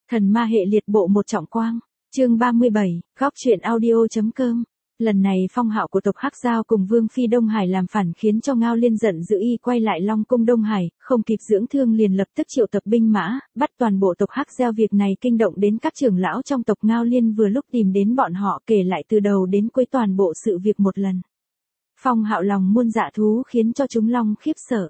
Thần ma hệ liệt bộ một trọng quang. Chương 37, góc truyện audio.com. Lần này phong hạo của tộc Hắc Giao cùng Vương Phi Đông Hải làm phản khiến cho Ngao Liên giận dữ y quay lại Long Cung Đông Hải, không kịp dưỡng thương liền lập tức triệu tập binh mã, bắt toàn bộ tộc Hắc Giao. Việc này kinh động đến các trưởng lão trong tộc. Ngao Liên vừa lúc tìm đến bọn họ kể lại từ đầu đến cuối toàn bộ sự việc một lần. Phong hạo lòng muôn dạ thú khiến cho chúng Long khiếp sợ.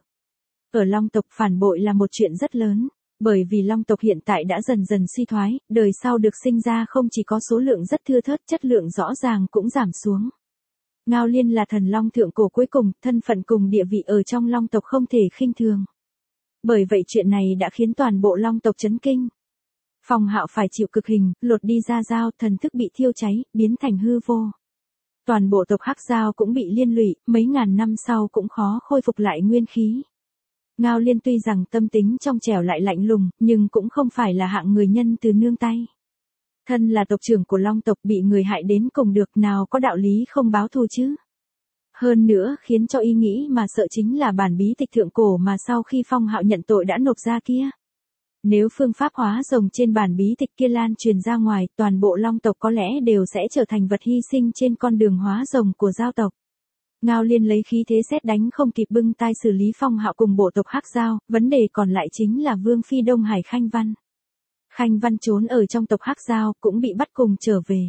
Ở Long tộc phản bội là một chuyện rất lớn. Bởi vì Long tộc hiện tại đã dần dần suy thoái, đời sau được sinh ra không chỉ có số lượng rất thưa thớt, chất lượng rõ ràng cũng giảm xuống. Ngao Liên là thần Long thượng cổ cuối cùng, thân phận cùng địa vị ở trong Long tộc không thể khinh thường. Bởi vậy chuyện này đã khiến toàn bộ Long tộc chấn kinh. Phong hạo phải chịu cực hình, lột đi da dao, thần thức bị thiêu cháy, biến thành hư vô. Toàn bộ tộc Hắc Giao cũng bị liên lụy, mấy ngàn năm sau cũng khó khôi phục lại nguyên khí. Ngao Liên tuy rằng tâm tính trong trẻo lại lạnh lùng, nhưng cũng không phải là hạng người nhân từ nương tay. Thân là tộc trưởng của Long tộc bị người hại đến cùng được, nào có đạo lý không báo thù chứ. Hơn nữa khiến cho y nghĩ mà sợ chính là bản bí tịch thượng cổ mà sau khi Phong hạo nhận tội đã nộp ra kia. Nếu phương pháp hóa rồng trên bản bí tịch kia lan truyền ra ngoài, toàn bộ Long tộc có lẽ đều sẽ trở thành vật hy sinh trên con đường hóa rồng của giao tộc. Ngao Liên lấy khí thế sét đánh không kịp bưng tay xử lý Phong hạo cùng bộ tộc Hắc Giao, vấn đề còn lại chính là Vương Phi Đông Hải Khanh Văn. Khanh Văn trốn ở trong tộc Hắc Giao cũng bị bắt cùng trở về.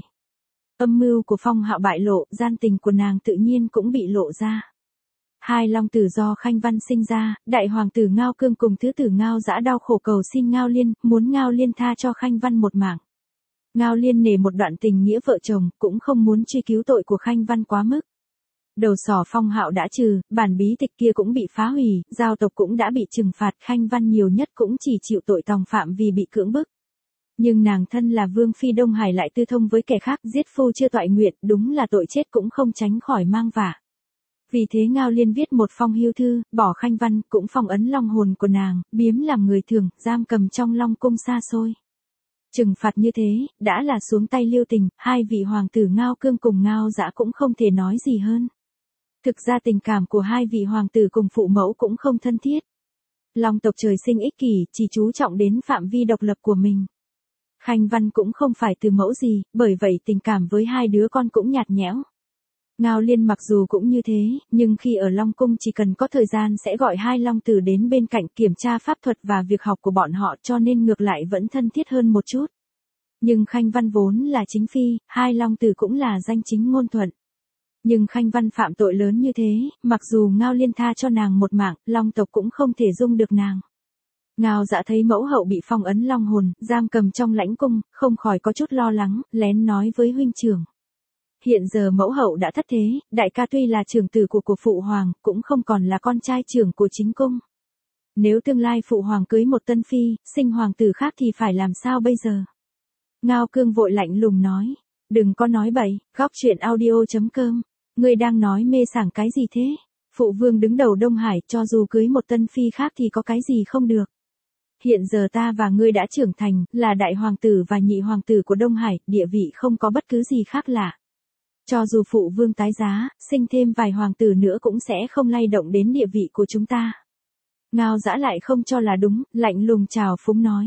Âm mưu của Phong hạo bại lộ, gian tình của nàng tự nhiên cũng bị lộ ra. Hai long tử do Khanh Văn sinh ra, đại hoàng tử Ngao Cương cùng thứ tử Ngao Dã đau khổ cầu xin Ngao Liên, muốn Ngao Liên tha cho Khanh Văn một mạng. Ngao Liên nể một đoạn tình nghĩa vợ chồng, cũng không muốn truy cứu tội của Khanh Văn quá mức. Đầu sỏ Phong hạo đã trừ, bản bí tịch kia cũng bị phá hủy, giao tộc cũng đã bị trừng phạt, Khanh Văn nhiều nhất cũng chỉ chịu tội tòng phạm vì bị cưỡng bức. Nhưng nàng thân là Vương Phi Đông Hải lại tư thông với kẻ khác, giết phu chưa toại nguyện, đúng là tội chết cũng không tránh khỏi mang vạ. Vì thế Ngao Liên viết một phong hưu thư, bỏ Khanh Văn, cũng phong ấn long hồn của nàng, biếm làm người thường, giam cầm trong Long cung xa xôi. Trừng phạt như thế, đã là xuống tay lưu tình, hai vị hoàng tử Ngao Cương cùng Ngao Dã cũng không thể nói gì hơn. Thực ra tình cảm của hai vị hoàng tử cùng phụ mẫu cũng không thân thiết. Long tộc trời sinh ích kỷ, chỉ chú trọng đến phạm vi độc lập của mình. Khanh Văn cũng không phải từ mẫu gì, bởi vậy tình cảm với hai đứa con cũng nhạt nhẽo. Ngao Liên mặc dù cũng như thế, nhưng khi ở Long cung chỉ cần có thời gian sẽ gọi hai long tử đến bên cạnh kiểm tra pháp thuật và việc học của bọn họ, cho nên ngược lại vẫn thân thiết hơn một chút. Nhưng Khanh Văn vốn là chính phi, hai long tử cũng là danh chính ngôn thuận. Nhưng Khanh Văn phạm tội lớn như thế, mặc dù Ngao Liên tha cho nàng một mạng, Long tộc cũng không thể dung được nàng. Ngao Dã thấy mẫu hậu bị phong ấn long hồn, giam cầm trong lãnh cung, không khỏi có chút lo lắng, lén nói với huynh trưởng. Hiện giờ mẫu hậu đã thất thế, đại ca tuy là trưởng tử của phụ hoàng, cũng không còn là con trai trưởng của chính cung. Nếu tương lai phụ hoàng cưới một tân phi, sinh hoàng tử khác thì phải làm sao bây giờ? Ngao Cương vội lạnh lùng nói, đừng có nói bậy, góc truyện audio.com. Ngươi đang nói mê sảng cái gì thế? Phụ vương đứng đầu Đông Hải, cho dù cưới một tân phi khác thì có cái gì không được. Hiện giờ ta và ngươi đã trưởng thành, là đại hoàng tử và nhị hoàng tử của Đông Hải, địa vị không có bất cứ gì khác lạ. Cho dù phụ vương tái giá, sinh thêm vài hoàng tử nữa cũng sẽ không lay động đến địa vị của chúng ta. Ngao Dã lại không cho là đúng, lạnh lùng trào phúng nói.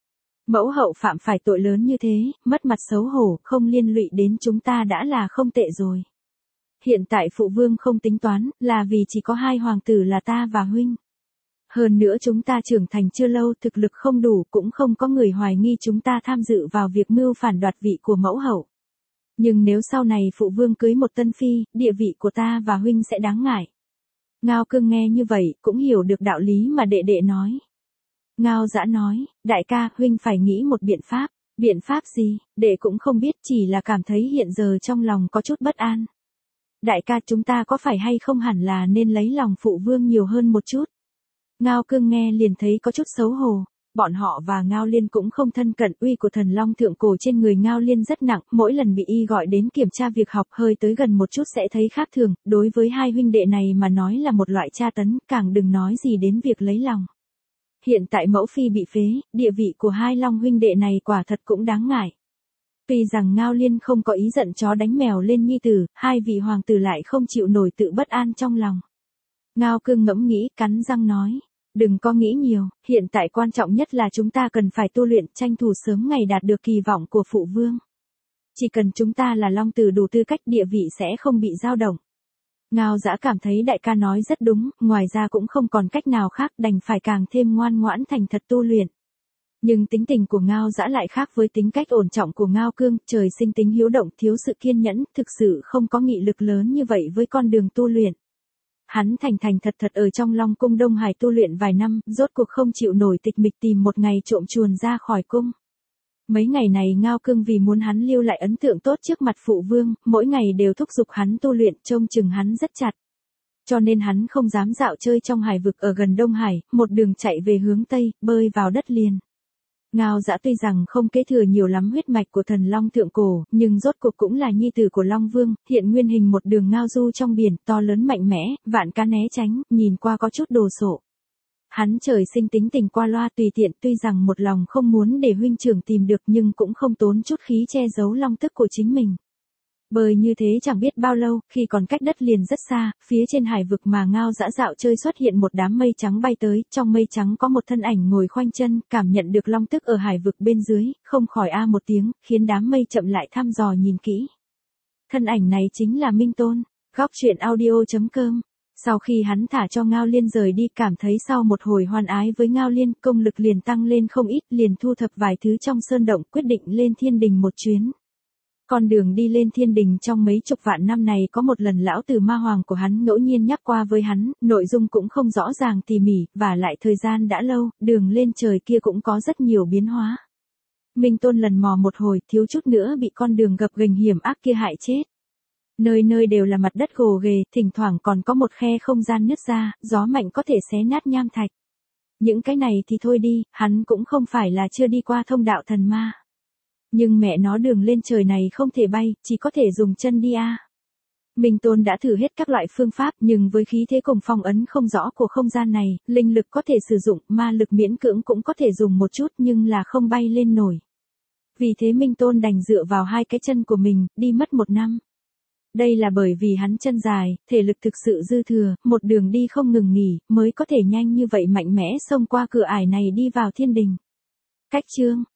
Mẫu hậu phạm phải tội lớn như thế, mất mặt xấu hổ, không liên lụy đến chúng ta đã là không tệ rồi. Hiện tại phụ vương không tính toán, là vì chỉ có hai hoàng tử là ta và huynh. Hơn nữa chúng ta trưởng thành chưa lâu, thực lực không đủ, cũng không có người hoài nghi chúng ta tham dự vào việc mưu phản đoạt vị của mẫu hậu. Nhưng nếu sau này phụ vương cưới một tân phi, địa vị của ta và huynh sẽ đáng ngại. Ngao Cương nghe như vậy, cũng hiểu được đạo lý mà đệ đệ nói. Ngao Dã nói, đại ca, huynh phải nghĩ một biện pháp. Biện pháp gì? Đệ cũng không biết, chỉ là cảm thấy hiện giờ trong lòng có chút bất an. Đại ca, chúng ta có phải hay không hẳn là nên lấy lòng phụ vương nhiều hơn một chút? Ngao Cương nghe liền thấy có chút xấu hổ. Bọn họ và Ngao Liên cũng không thân cận, uy của thần long thượng cổ trên người Ngao Liên rất nặng, mỗi lần bị y gọi đến kiểm tra việc học hơi tới gần một chút sẽ thấy khác thường, đối với hai huynh đệ này mà nói là một loại tra tấn, càng đừng nói gì đến việc lấy lòng. Hiện tại mẫu phi bị phế, địa vị của hai long huynh đệ này quả thật cũng đáng ngại. Tuy rằng Ngao Liên không có ý giận chó đánh mèo lên nhi tử, hai vị hoàng tử lại không chịu nổi tự bất an trong lòng. Ngao Cương ngẫm nghĩ, cắn răng nói. Đừng có nghĩ nhiều, hiện tại quan trọng nhất là chúng ta cần phải tu luyện, tranh thủ sớm ngày đạt được kỳ vọng của phụ vương. Chỉ cần chúng ta là long tử đủ tư cách, địa vị sẽ không bị dao động. Ngao Dã cảm thấy đại ca nói rất đúng, ngoài ra cũng không còn cách nào khác, đành phải càng thêm ngoan ngoãn thành thật tu luyện. Nhưng tính tình của Ngao Dã lại khác với tính cách ổn trọng của Ngao Cương, trời sinh tính hiếu động, thiếu sự kiên nhẫn, thực sự không có nghị lực lớn như vậy với con đường tu luyện. Hắn thành thành thật thật ở trong Long cung Đông Hải tu luyện vài năm, rốt cuộc không chịu nổi tịch mịch, tìm một ngày trộm chuồn ra khỏi cung. Mấy ngày này Ngao Cương vì muốn hắn lưu lại ấn tượng tốt trước mặt phụ vương, mỗi ngày đều thúc giục hắn tu luyện, trông chừng hắn rất chặt. Cho nên hắn không dám dạo chơi trong hải vực ở gần Đông Hải, một đường chạy về hướng Tây, bơi vào đất liền. Ngao Dã tuy rằng không kế thừa nhiều lắm huyết mạch của thần long thượng cổ, nhưng rốt cuộc cũng là nhi tử của Long Vương, hiện nguyên hình một đường ngao du trong biển, to lớn mạnh mẽ, vạn cá né tránh, nhìn qua có chút đồ sộ. Hắn trời sinh tính tình qua loa tùy tiện, tuy rằng một lòng không muốn để huynh trưởng tìm được nhưng cũng không tốn chút khí che giấu long tức của chính mình. Bơi như thế chẳng biết bao lâu, khi còn cách đất liền rất xa, phía trên hải vực mà Ngao Dã dạo chơi xuất hiện một đám mây trắng bay tới, trong mây trắng có một thân ảnh ngồi khoanh chân, cảm nhận được long tức ở hải vực bên dưới, không khỏi a một tiếng, khiến đám mây chậm lại thăm dò nhìn kỹ. Thân ảnh này chính là Minh Tôn. Góc truyện audio.com. Sau khi hắn thả cho Ngao Liên rời đi, cảm thấy sau một hồi hoan ái với Ngao Liên, công lực liền tăng lên không ít, liền thu thập vài thứ trong sơn động, quyết định lên thiên đình một chuyến. Con đường đi lên thiên đình trong mấy chục vạn năm này có một lần lão tử ma hoàng của hắn ngẫu nhiên nhắc qua với hắn, nội dung cũng không rõ ràng tỉ mỉ, và lại thời gian đã lâu, đường lên trời kia cũng có rất nhiều biến hóa. Minh Tôn lần mò một hồi, thiếu chút nữa bị con đường gập ghềnh hiểm ác kia hại chết. Nơi nơi đều là mặt đất gồ ghề, thỉnh thoảng còn có một khe không gian nứt ra, gió mạnh có thể xé nát nham thạch. Những cái này thì thôi đi, hắn cũng không phải là chưa đi qua thông đạo thần ma. Nhưng mẹ nó đường lên trời này không thể bay, chỉ có thể dùng chân đi a. Minh Tôn đã thử hết các loại phương pháp, nhưng với khí thế cùng phong ấn không rõ của không gian này, linh lực có thể sử dụng, ma lực miễn cưỡng cũng có thể dùng một chút nhưng là không bay lên nổi. Vì thế Minh Tôn đành dựa vào hai cái chân của mình, đi mất 1 năm. Đây là bởi vì hắn chân dài, thể lực thực sự dư thừa, một đường đi không ngừng nghỉ, mới có thể nhanh như vậy mạnh mẽ xông qua cửa ải này đi vào thiên đình. Cách chương